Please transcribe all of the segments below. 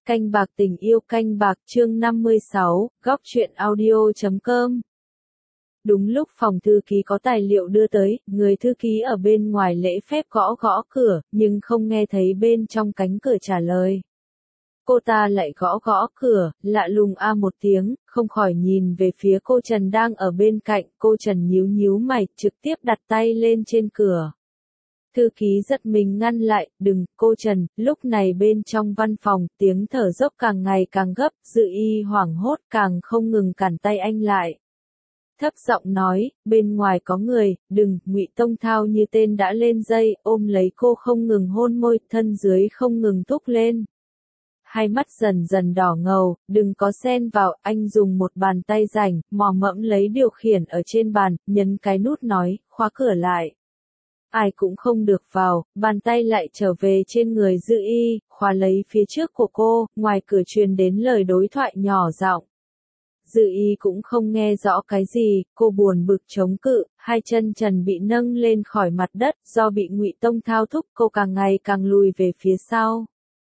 Canh bạc tình yêu canh bạc chương 56, góc truyện audio.com. Đúng lúc phòng thư ký có tài liệu đưa tới, người thư ký ở bên ngoài lễ phép gõ gõ cửa, nhưng không nghe thấy bên trong cánh cửa trả lời. Cô ta lại gõ gõ cửa, lạ lùng a một tiếng, không khỏi nhìn về phía cô Trần đang ở bên cạnh, cô Trần nhíu nhíu mày, trực tiếp đặt tay lên trên cửa. Thư ký giật mình ngăn lại, đừng, cô Trần, lúc này bên trong văn phòng, tiếng thở dốc càng ngày càng gấp, Dự Y hoảng hốt càng không ngừng cản tay anh lại. Thấp giọng nói, bên ngoài có người, đừng, Ngụy Tông Thao như tên đã lên dây, ôm lấy cô không ngừng hôn môi, thân dưới không ngừng thúc lên. Hai mắt dần dần đỏ ngầu, đừng có xen vào, anh dùng một bàn tay rảnh, mò mẫm lấy điều khiển ở trên bàn, nhấn cái nút nói, khóa cửa lại. Ai cũng không được vào, bàn tay lại trở về trên người Dự Y, khóa lấy phía trước của cô, ngoài cửa truyền đến lời đối thoại nhỏ giọng. Dự Y cũng không nghe rõ cái gì, cô buồn bực chống cự, hai chân trần bị nâng lên khỏi mặt đất, do bị Ngụy Tông Thao thúc cô càng ngày càng lùi về phía sau.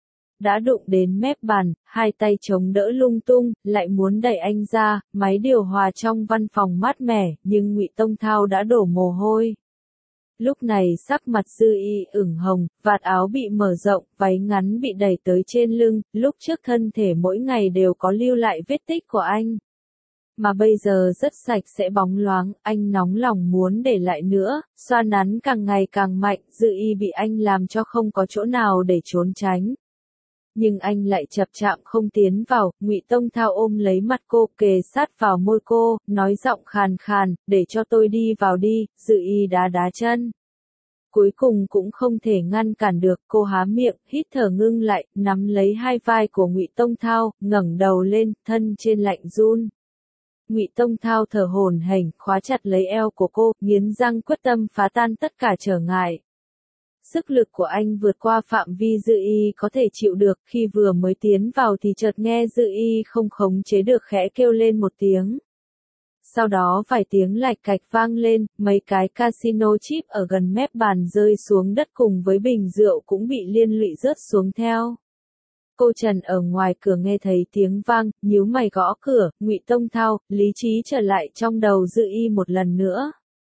Đã đụng đến mép bàn, hai tay chống đỡ lung tung, lại muốn đẩy anh ra, máy điều hòa trong văn phòng mát mẻ, nhưng Ngụy Tông Thao đã đổ mồ hôi. Lúc này sắc mặt Dự Y ửng hồng, vạt áo bị mở rộng, váy ngắn bị đẩy tới trên lưng, lúc trước thân thể mỗi ngày đều có lưu lại vết tích của anh. Mà bây giờ rất sạch sẽ bóng loáng, anh nóng lòng muốn để lại nữa, xoa nắn càng ngày càng mạnh, Dự Y bị anh làm cho không có chỗ nào để trốn tránh. Nhưng anh lại chập chạm không tiến vào, Ngụy Tông Thao ôm lấy mặt cô, kề sát vào môi cô, nói giọng khàn khàn, để cho tôi đi vào đi, Dự Y đá đá chân. Cuối cùng cũng không thể ngăn cản được, cô há miệng, hít thở ngưng lại, nắm lấy hai vai của Ngụy Tông Thao, ngẩng đầu lên, thân trên lạnh run. Ngụy Tông Thao thở hổn hển, khóa chặt lấy eo của cô, nghiến răng quyết tâm phá tan tất cả trở ngại. Sức lực của anh vượt qua phạm vi Dự Y có thể chịu được, khi vừa mới tiến vào thì chợt nghe Dự Y không khống chế được khẽ kêu lên một tiếng. Sau đó vài tiếng lạch cạch vang lên, mấy cái casino chip ở gần mép bàn rơi xuống đất cùng với bình rượu cũng bị liên lụy rớt xuống theo. Cô Trần ở ngoài cửa nghe thấy tiếng vang, nhíu mày gõ cửa, Ngụy Tông Thao, lý trí trở lại trong đầu Dự Y một lần nữa.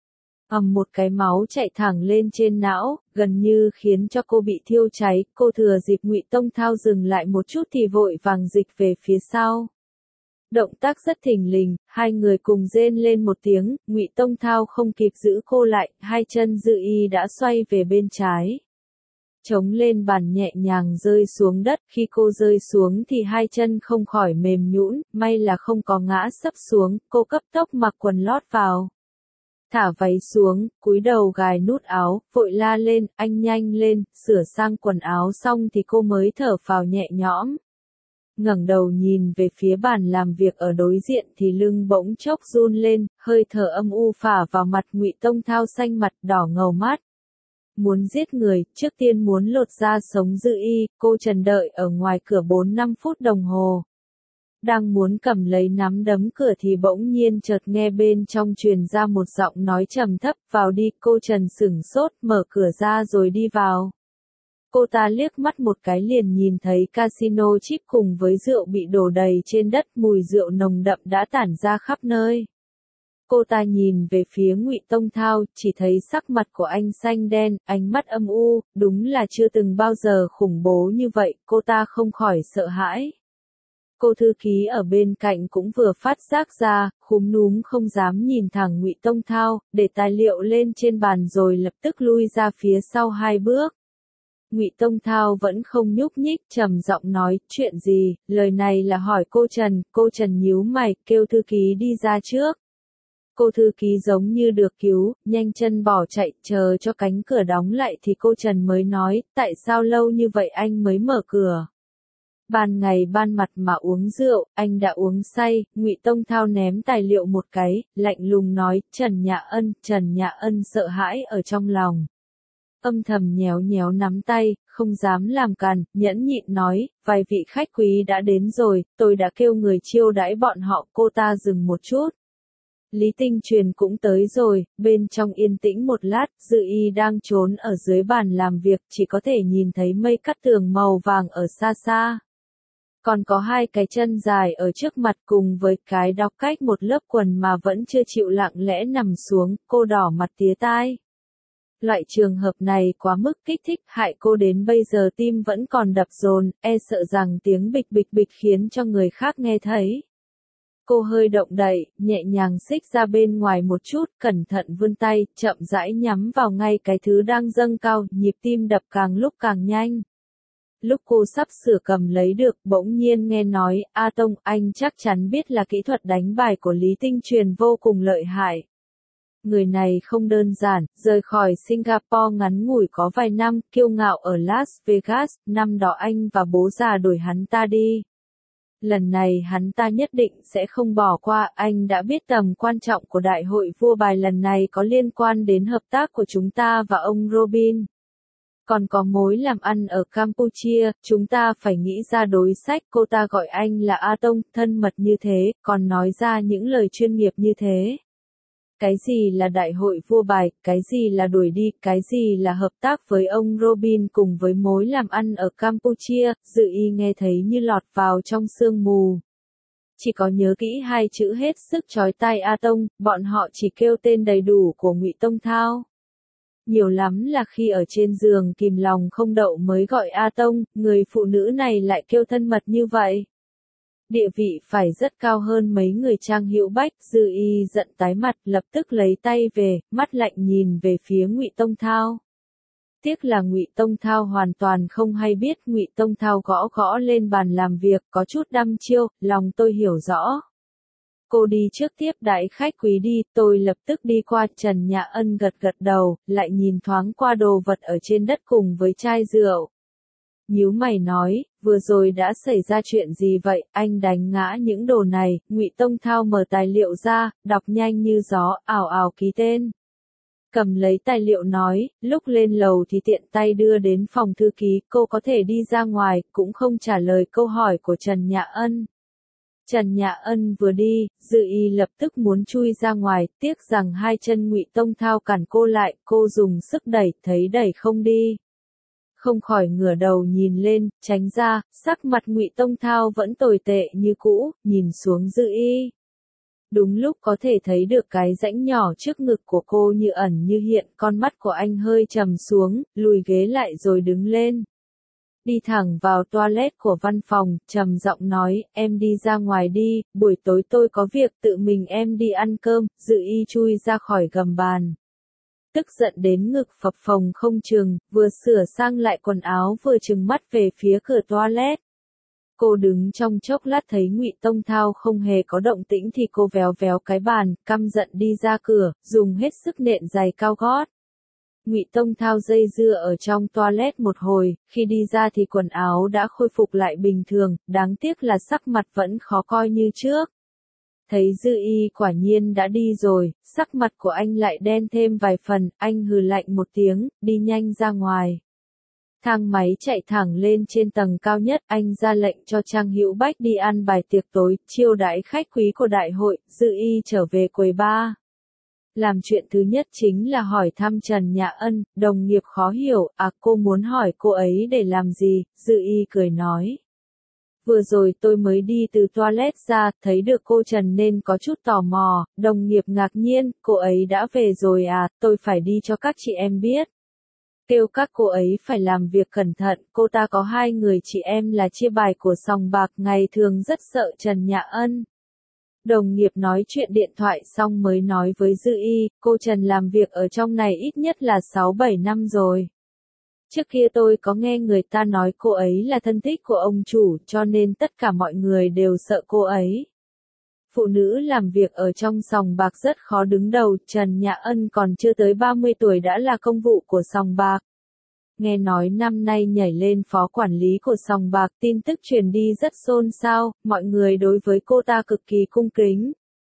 Một cái máu chạy thẳng lên trên não, gần như khiến cho cô bị thiêu cháy, cô thừa dịp Ngụy Tông Thao dừng lại một chút thì vội vàng dịch về phía sau. Động tác rất thình lình, hai người cùng rên lên một tiếng, Ngụy Tông Thao không kịp giữ cô lại, hai chân Dự Y đã xoay về bên trái. Chống lên bàn nhẹ nhàng rơi xuống đất, khi cô rơi xuống thì hai chân không khỏi mềm nhũn, may là không có ngã sấp xuống, cô cấp tốc mặc quần lót vào. Thả váy xuống, cúi đầu gài nút áo, vội la lên, anh nhanh lên, sửa sang quần áo xong thì cô mới thở phào nhẹ nhõm. Ngẩng đầu nhìn về phía bàn làm việc ở đối diện thì lưng bỗng chốc run lên, hơi thở âm u phả vào mặt, Ngụy Tông Thao xanh mặt đỏ ngầu mắt. Muốn giết người, trước tiên muốn lột da sống Dự Y, cô Trần đợi ở ngoài cửa 4-5 phút đồng hồ. Đang muốn cầm lấy nắm đấm cửa thì bỗng nhiên chợt nghe bên trong truyền ra một giọng nói trầm thấp, vào đi, cô Trần sửng sốt, mở cửa ra rồi đi vào. Cô ta liếc mắt một cái liền nhìn thấy casino chip cùng với rượu bị đổ đầy trên đất, mùi rượu nồng đậm đã tản ra khắp nơi. Cô ta nhìn về phía Ngụy Tông Thao, chỉ thấy sắc mặt của anh xanh đen, ánh mắt âm u, đúng là chưa từng bao giờ khủng bố như vậy, cô ta không khỏi sợ hãi. Cô thư ký ở bên cạnh cũng vừa phát giác ra, khúm núm không dám nhìn thẳng Ngụy Tông Thao, để tài liệu lên trên bàn rồi lập tức lui ra phía sau 2 bước. Ngụy Tông Thao vẫn không nhúc nhích, trầm giọng nói, chuyện gì, lời này là hỏi cô Trần nhíu mày, kêu thư ký đi ra trước. Cô thư ký giống như được cứu, nhanh chân bỏ chạy, chờ cho cánh cửa đóng lại thì cô Trần mới nói, tại sao lâu như vậy anh mới mở cửa. Ban ngày ban mặt mà uống rượu, anh đã uống say, Ngụy Tông Thao ném tài liệu một cái, lạnh lùng nói, Trần Nhã Ân sợ hãi ở trong lòng. Âm thầm nhéo nhéo nắm tay, không dám làm càn, nhẫn nhịn nói, vài vị khách quý đã đến rồi, tôi đã kêu người chiêu đãi bọn họ, cô ta dừng một chút. Lý Tinh Truyền cũng tới rồi, bên trong yên tĩnh một lát, Dự Y đang trốn ở dưới bàn làm việc, chỉ có thể nhìn thấy mây cắt tường màu vàng ở xa xa. Còn có hai cái chân dài ở trước mặt cùng với cái đọc cách một lớp quần mà vẫn chưa chịu lặng lẽ nằm xuống, cô đỏ mặt tía tai. Loại trường hợp này quá mức kích thích, hại cô đến bây giờ tim vẫn còn đập dồn, e sợ rằng tiếng bịch bịch bịch khiến cho người khác nghe thấy. Cô hơi động đậy, nhẹ nhàng xích ra bên ngoài một chút, cẩn thận vươn tay, chậm rãi nhắm vào ngay cái thứ đang dâng cao, nhịp tim đập càng lúc càng nhanh. Lúc cô sắp sửa cầm lấy được, bỗng nhiên nghe nói, A Tông, anh chắc chắn biết là kỹ thuật đánh bài của Lý Tinh Truyền vô cùng lợi hại. Người này không đơn giản, rời khỏi Singapore ngắn ngủi có vài năm, kiêu ngạo ở Las Vegas, năm đó anh và bố già đuổi hắn ta đi. Lần này hắn ta nhất định sẽ không bỏ qua, anh đã biết tầm quan trọng của đại hội vua bài lần này có liên quan đến hợp tác của chúng ta và ông Robin. Còn có mối làm ăn ở Campuchia, chúng ta phải nghĩ ra đối sách, cô ta gọi anh là A Tông, thân mật như thế, còn nói ra những lời chuyên nghiệp như thế. Cái gì là đại hội vua bài, cái gì là đuổi đi, cái gì là hợp tác với ông Robin cùng với mối làm ăn ở Campuchia, Dự Y nghe thấy như lọt vào trong sương mù. Chỉ có nhớ kỹ hai chữ hết sức chói tai A Tông, bọn họ chỉ kêu tên đầy đủ của Ngụy Tông Thao. Nhiều lắm là khi ở trên giường kìm lòng không đậu mới gọi A Tông, người phụ nữ này lại kêu thân mật như vậy. Địa vị phải rất cao hơn mấy người Trang Hữu Bách, Dư Y giận tái mặt, lập tức lấy tay về, mắt lạnh nhìn về phía Ngụy Tông Thao. Tiếc là Ngụy Tông Thao hoàn toàn không hay biết, Ngụy Tông Thao gõ gõ lên bàn làm việc, có chút đăm chiêu, lòng tôi hiểu rõ. Cô đi trước tiếp đãi khách quý đi, tôi lập tức đi qua, Trần Nhã Ân gật gật đầu, lại nhìn thoáng qua đồ vật ở trên đất cùng với chai rượu. Nhíu mày nói, vừa rồi đã xảy ra chuyện gì vậy, anh đánh ngã những đồ này, Ngụy Tông Thao mở tài liệu ra, đọc nhanh như gió, ào ào ký tên. Cầm lấy tài liệu nói, lúc lên lầu thì tiện tay đưa đến phòng thư ký, cô có thể đi ra ngoài, cũng không trả lời câu hỏi của Trần Nhã Ân. Trần Nhã Ân vừa đi, Dự Y lập tức muốn chui ra ngoài, tiếc rằng hai chân Ngụy Tông Thao cản cô lại, cô dùng sức đẩy, thấy đẩy không đi. Không khỏi ngửa đầu nhìn lên, tránh ra, sắc mặt Ngụy Tông Thao vẫn tồi tệ như cũ, nhìn xuống Dự Y. Đúng lúc có thể thấy được cái rãnh nhỏ trước ngực của cô như ẩn như hiện, con mắt của anh hơi trầm xuống, lùi ghế lại rồi đứng lên. Đi thẳng vào toilet của văn phòng, trầm giọng nói, em đi ra ngoài đi, buổi tối tôi có việc tự mình em đi ăn cơm, Dự Y chui ra khỏi gầm bàn. Tức giận đến ngực phập phồng không chừng, vừa sửa sang lại quần áo vừa trừng mắt về phía cửa toilet. Cô đứng trong chốc lát thấy Ngụy Tông Thao không hề có động tĩnh thì cô véo véo cái bàn, căm giận đi ra cửa, dùng hết sức nện giày cao gót. Ngụy Tông Thao dây dưa ở trong toilet một hồi, khi đi ra thì quần áo đã khôi phục lại bình thường, đáng tiếc là sắc mặt vẫn khó coi như trước. Thấy Dư Y quả nhiên đã đi rồi, sắc mặt của anh lại đen thêm vài phần, anh hừ lạnh một tiếng, đi nhanh ra ngoài. Thang máy chạy thẳng lên trên tầng cao nhất, anh ra lệnh cho Trang Hữu Bách đi ăn bài tiệc tối, chiêu đãi khách quý của đại hội, Dư Y trở về quầy bar. Làm chuyện thứ nhất chính là hỏi thăm Trần Nhã Ân, đồng nghiệp khó hiểu, cô muốn hỏi cô ấy để làm gì, Dư Y cười nói. Vừa rồi tôi mới đi từ toilet ra, thấy được cô Trần nên có chút tò mò, đồng nghiệp ngạc nhiên, cô ấy đã về rồi à, tôi phải đi cho các chị em biết. Kêu các cô ấy phải làm việc cẩn thận, cô ta có hai người chị em là chia bài của sòng bạc, ngày thường rất sợ Trần Nhã Ân. Đồng nghiệp nói chuyện điện thoại xong mới nói với Dư Y, cô Trần làm việc ở trong này ít nhất là 6-7 năm rồi. Trước kia tôi có nghe người ta nói cô ấy là thân thích của ông chủ, cho nên tất cả mọi người đều sợ cô ấy. Phụ nữ làm việc ở trong sòng bạc rất khó đứng đầu, Trần Nhã Ân còn chưa tới 30 tuổi đã là công vụ của sòng bạc. Nghe nói năm nay nhảy lên phó quản lý của sòng bạc, tin tức truyền đi rất xôn xao, mọi người đối với cô ta cực kỳ cung kính.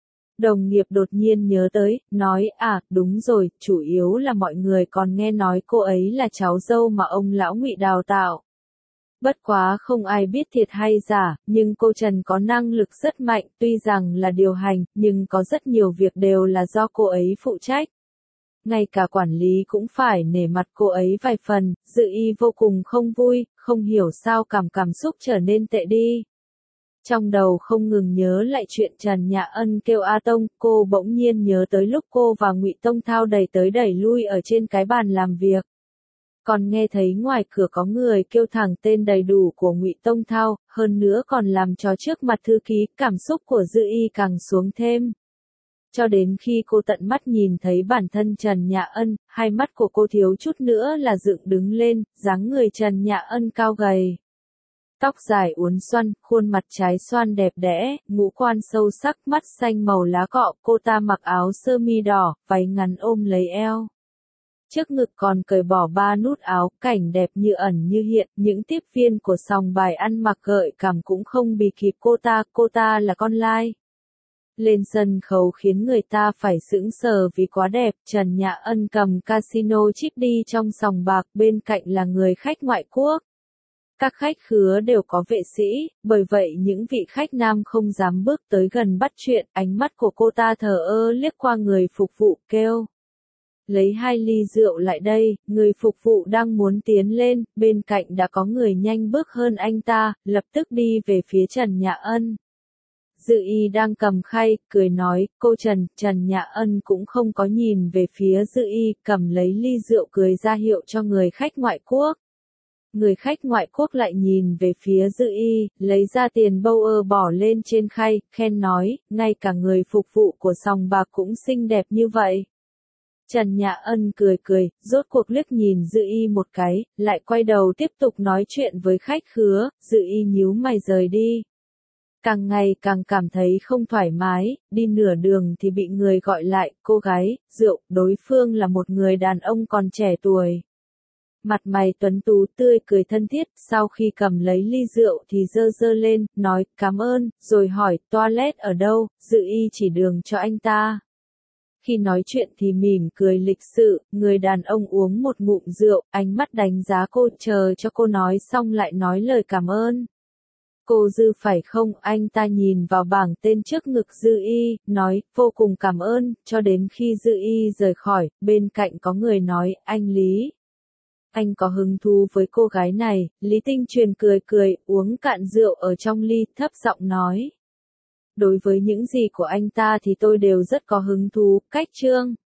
Đồng nghiệp đột nhiên nhớ tới, nói, đúng rồi, chủ yếu là mọi người còn nghe nói cô ấy là cháu dâu mà ông lão Ngụy đào tạo. Bất quá không ai biết thiệt hay giả, nhưng cô Trần có năng lực rất mạnh, tuy rằng là điều hành, nhưng có rất nhiều việc đều là do cô ấy phụ trách. Ngay cả quản lý cũng phải nể mặt cô ấy vài phần, Dự Y vô cùng không vui, không hiểu sao cảm xúc trở nên tệ đi. Trong đầu không ngừng nhớ lại chuyện Trần Nhã Ân kêu A Tông, cô bỗng nhiên nhớ tới lúc cô và Ngụy Tông Thao đẩy tới đẩy lui ở trên cái bàn làm việc. Còn nghe thấy ngoài cửa có người kêu thẳng tên đầy đủ của Ngụy Tông Thao, hơn nữa còn làm trò trước mặt thư ký, cảm xúc của Dư Y càng xuống thêm. Cho đến khi cô tận mắt nhìn thấy bản thân Trần Nhã Ân, hai mắt của cô thiếu chút nữa là dựng đứng lên, dáng người Trần Nhã Ân cao gầy. Tóc dài uốn xoăn, khuôn mặt trái xoan đẹp đẽ, ngũ quan sâu sắc, mắt xanh màu lá cọ, cô ta mặc áo sơ mi đỏ, váy ngắn ôm lấy eo. Trước ngực còn cởi bỏ 3 nút áo, cảnh đẹp như ẩn như hiện, những tiếp viên của sòng bài ăn mặc gợi cảm cũng không bì kịp cô ta là con lai. Lên sân khấu khiến người ta phải sững sờ vì quá đẹp, Trần Nhã Ân cầm casino chip đi trong sòng bạc, bên cạnh là người khách ngoại quốc. Các khách khứa đều có vệ sĩ, bởi vậy những vị khách nam không dám bước tới gần bắt chuyện, ánh mắt của cô ta thờ ơ liếc qua người phục vụ kêu. Lấy 2 ly rượu lại đây, người phục vụ đang muốn tiến lên, bên cạnh đã có người nhanh bước hơn anh ta, lập tức đi về phía Trần Nhã Ân. Dư Y đang cầm khay, cười nói, cô Trần Nhã Ân cũng không có nhìn về phía Dư Y, cầm lấy ly rượu cười ra hiệu cho người khách ngoại quốc. Người khách ngoại quốc lại nhìn về phía Dư Y, lấy ra tiền bâu bỏ lên trên khay, khen nói, ngay cả người phục vụ của sòng bạc cũng xinh đẹp như vậy. Trần Nhã Ân cười, rốt cuộc liếc nhìn Dư Y một cái, lại quay đầu tiếp tục nói chuyện với khách khứa, Dư Y nhíu mày rời đi. Càng ngày càng cảm thấy không thoải mái, đi nửa đường thì bị người gọi lại, cô gái, rượu, đối phương là một người đàn ông còn trẻ tuổi. Mặt mày tuấn tú tươi cười thân thiết, sau khi cầm lấy ly rượu thì giơ lên, nói, cảm ơn, rồi hỏi, toilet ở đâu, Dư Y chỉ đường cho anh ta. Khi nói chuyện thì mỉm cười lịch sự, người đàn ông uống một ngụm rượu, ánh mắt đánh giá cô, chờ cho cô nói xong lại nói lời cảm ơn. Cô Dư phải không, anh ta nhìn vào bảng tên trước ngực Dư Y, nói, vô cùng cảm ơn, cho đến khi Dư Y rời khỏi, bên cạnh có người nói, anh Lý. Anh có hứng thú với cô gái này, Lý Tinh Truyền cười, uống cạn rượu ở trong ly, thấp giọng nói. Đối với những gì của anh ta thì tôi đều rất có hứng thú, cách chương.